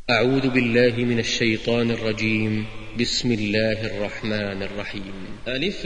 أعوذ بالله من الشيطان الرجيم. بسم الله الرحمن الرحيم. ألف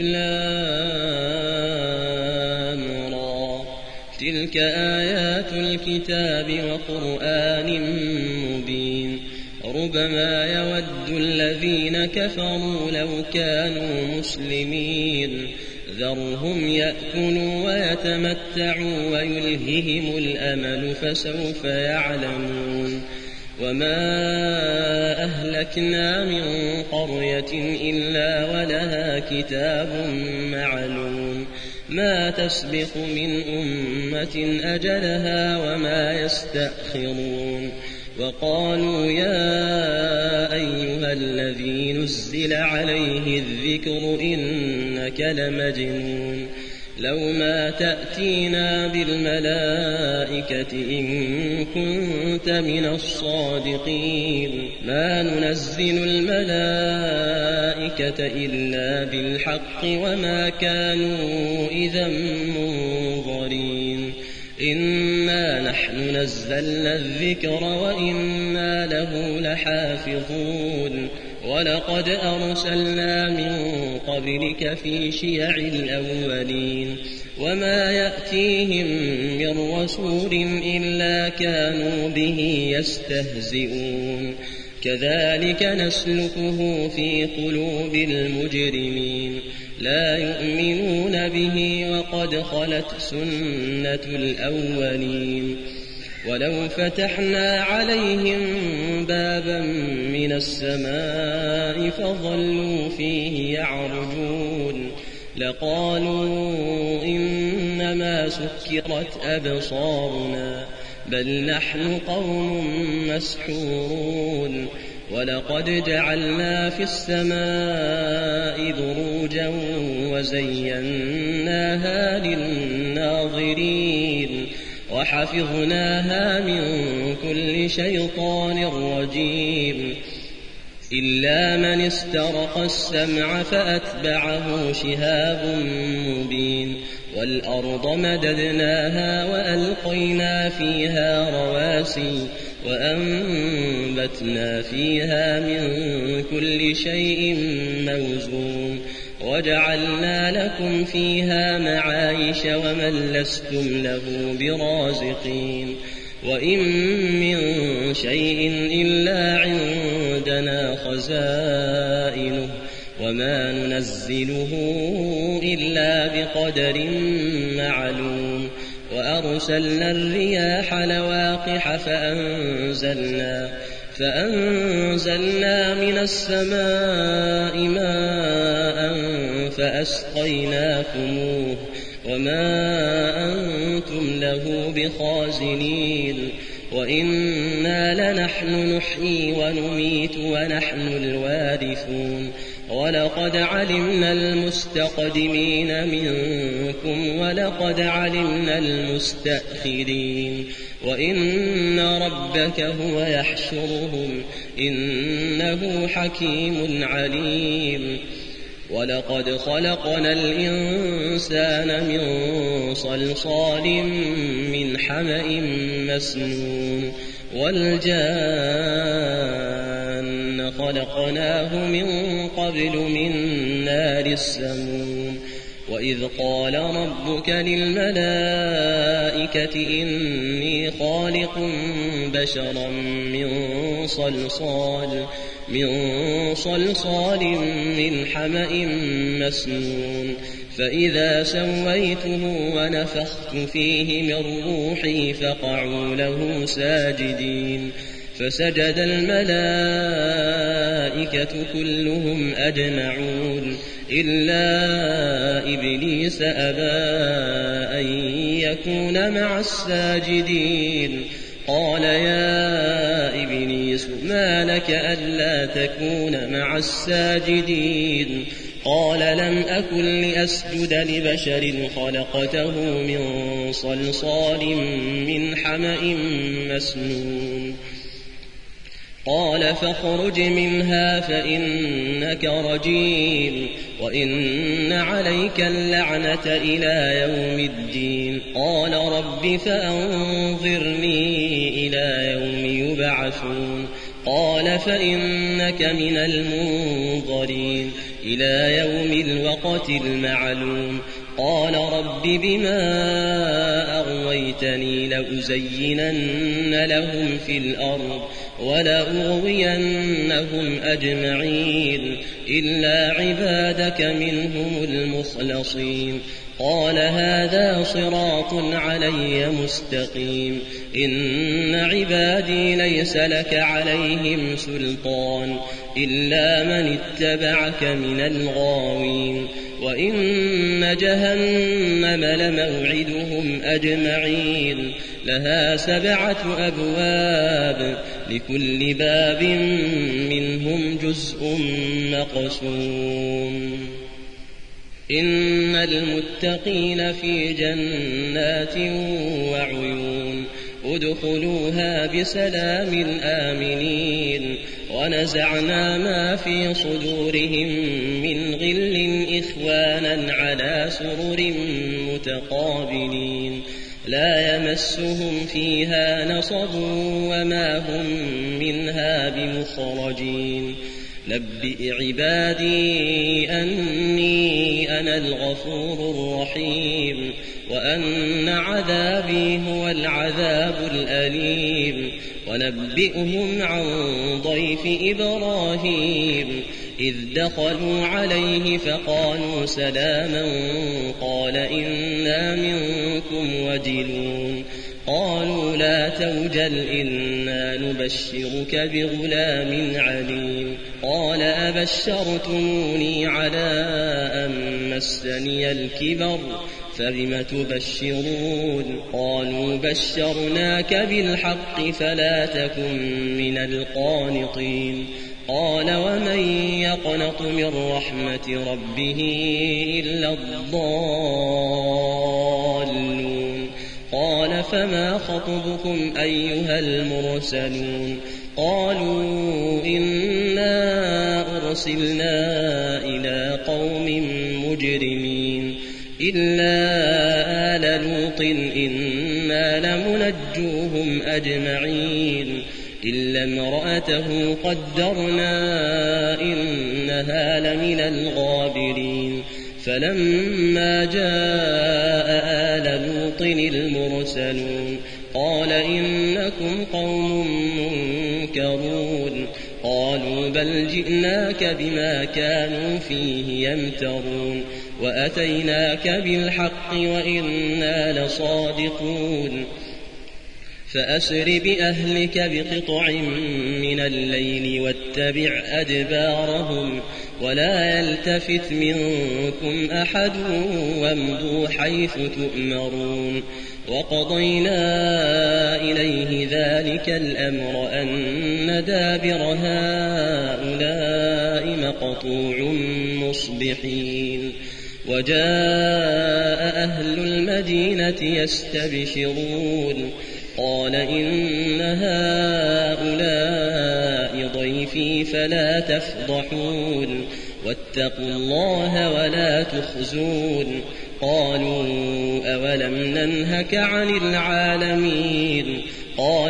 لام را، تلك آيات الكتاب وقرآن مبين. ربما يود الذين كفروا لو كانوا مسلمين، ذرهم يأكلوا ويتمتعوا ويلههم الأمل فسوف يعلمون. وما أهلكنا من قرية إلا ولها كتاب معلوم، ما تسبق من أمة أجلها وما يستأخرون. وقالوا يا أيها الذي نزل عليه الذكر إنك لمجنون، لو ما تأتينا بالملائكة إن كنت من الصادقين. ما ننزل الملائكة إلا بالحق وما كانوا إذا منظرين. إنا نحن نزلنا الذكر وإنا له لحافظون. ولقد أرسلنا من قبلك في شيع الأولين، وما يأتيهم من رسول إلا كانوا به يستهزئون. كذلك نسلكه في قلوب المجرمين، لا يؤمنون به وقد خلت سنة الأولين. ولو فتحنا عليهم بابا من السماء فظلوا فيه يعرجون لقالوا إنما سكرت أبصارنا بل نحن قوم مسحورون. ولقد جعلنا في السماء بروجا وزيناها للناظرين وحفظناها من كل شيطان رجيم إلا من استرق السمع فأتبعه شهاب مبين. والأرض مددناها وألقينا فيها رواسي وأنبتنا فيها من كل شيء موزون وجعلنا لكم فيها معايش ومن لستم له برازقين. وإن من شيء إلا عندنا خزائنه وما ننزله إلا بقدر معلوم. وأرسلنا الرياح لواقح فأنزلنا من السماء ماء فأسقيناكموه وما أنتم له بخازنين. وإنا لنحن نحيي ونميت ونحن الوارثون. ولقد علمنا المستقدمين منكم ولقد علمنا المستأخرين. وإن ربك هو يحشرهم إنه حكيم عليم. ولقد خلقنا الإنسان من صلصال من حمأ مسنون والجان خلقناه من قبل من نار السموم. وإذ قال ربك للملائكة إني خالق بشرا من صلصال من حمأ مسنون فإذا سويته ونفخت فيه من روحي فقعوا له ساجدين. فسجد الملائكة كلهم أجمعون إلا إبليس أبى أن يكون مع الساجدين. قال يا إبليس ما لك ألا تكون مع الساجدين؟ قال لم أكن لأسجد لبشر خلقته من صلصال من حمأ مسنون. قال فاخرج منها فإنك رجيم وإن عليك اللعنة إلى يوم الدين. قال رب فأنظرني إلى يوم يبعثون. قال فإنك من المنظرين إلى يوم الوقت المعلوم. قال رب بما أغويتني لأزينن لهم في الأرض ولأغوينهم أجمعين إلا عبادك منهم المخلصين. قال هذا صراط علي مستقيم. إن عبادي ليس لك عليهم سلطان إلا من اتبعك من الغاوين. وإن جهنم لموعدهم أجمعين لها 7 أبواب لكل باب منهم جزء مقسوم. إن المتقين في جنات وعيون ادخلوها بسلام آمنين. ونزعنا ما في صدورهم من غل إخوانا على سرر متقابلين لا يمسهم فيها نصب وما هم منها بمخرجين. نبئ عبادي أني أنا الغفور الرحيم وأن عذابي هو العذاب الأليم. ونبئهم عن ضيف إبراهيم إذ دخلوا عليه فقالوا سلاما قال إنا منكم وجلون. قالوا لا توجل إنا نبشرك بغلام عليم. قال أبشرتموني على أن مسني الكبر فبم تبشرون. قالوا بشرناك بالحق فلا تكن من القانطين. قال ومن يقنط من رحمة ربه إلا الضالون. قال فما خطبكم أيها المرسلون؟ قالوا إنا أرسلنا إلى قوم مجرمين إلا آل لوط إنا لمنجوهم أجمعين إلا امرأته قدرنا إنها لمن الغابرين. فلما جاء آل لوط المرسلون قال إنكم قوم منكرون. قالوا بل جئناك بما كانوا فيه يمترون وأتيناك بالحق وإنا لصادقون. فأسر بأهلك بقطع من الليل واتبع أدبارهم ولا يلتفت منكم أحد وامضوا حيث تؤمرون. وقضينا إليه ذلك الأمر أن دابر هؤلاء مقطوع مصبحين. وجاء أهل المدينة يستبشرون قال إن هؤلاء ضيفي فلا تفضحون واتقوا الله ولا تخزون. قالوا أولم ننهك عن العالمين؟ قال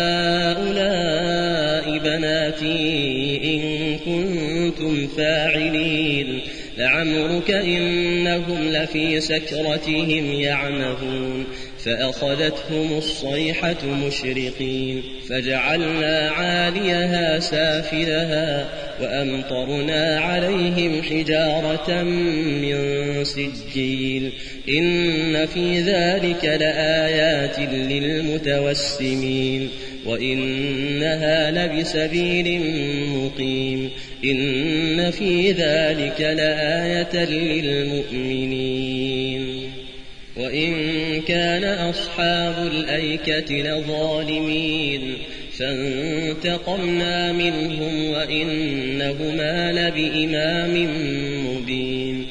هؤلاء بناتي إن كنتم فاعلين. لعمرك إنهم لفي سكرتهم يعمهون. فأخذتهم الصيحة مشرقين فجعلنا عاليها سافلها وأمطرنا عليهم حجارة من سجيل. إن في ذلك لآيات للمتوسمين وإنها لبسبيل مقيم. إن في ذلك لآية للمؤمنين. وإن كان أصحاب الأيكة لظالمين فانتقمنا منهم وإنهما لبإمام مبين.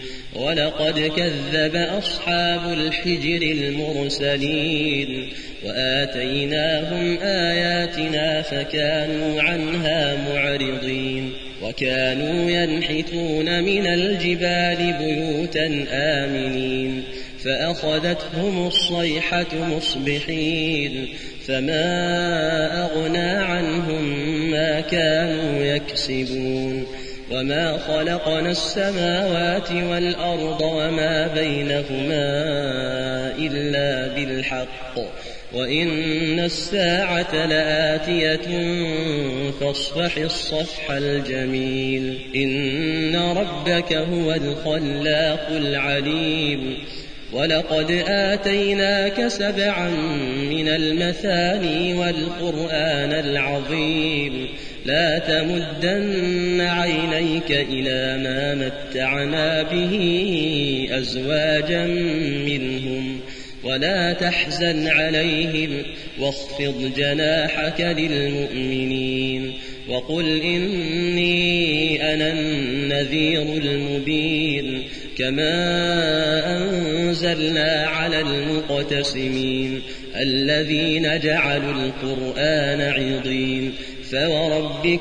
ولقد كذب أصحاب الحجر المرسلين وآتيناهم آياتنا فكانوا عنها معرضين وكانوا ينحتون من الجبال بيوتا آمنين فأخذتهم الصيحة مصبحين فما أغنى عنهم ما كانوا يكسبون وما خلقنا السماوات والأرض وما بينهما إلا بالحق وإن الساعة لآتية فاصفح الصفح الجميل إن ربك هو الخلاق العليم ولقد آتيناك 7 من المثاني والقرآن العظيم لا تمدن عينيك إلى ما متعنا به أزواجا منهم ولا تحزن عليهم واخفض جناحك للمؤمنين وقل إني أنا النذير المبين كما أنزلنا على المقتسمين الذين جعلوا القرآن عضين فوربك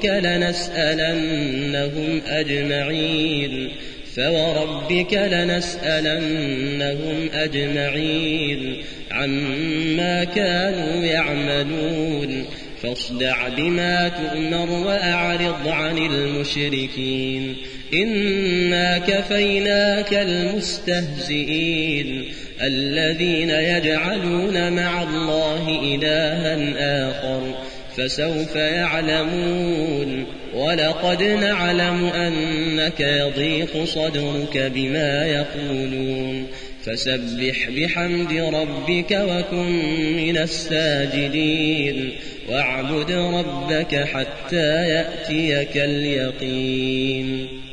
لنسألنهم أجمعين عما كانوا يعملون فاصدع بما تؤمر وأعرض عن المشركين إنا كفيناك المستهزئين الذين يجعلون مع الله إلها آخر فسوف يعلمون ولقد نعلم أنك يضيق صدرك بما يقولون فسبح بحمد ربك وكن من الساجدين واعبد ربك حتى يأتيك اليقين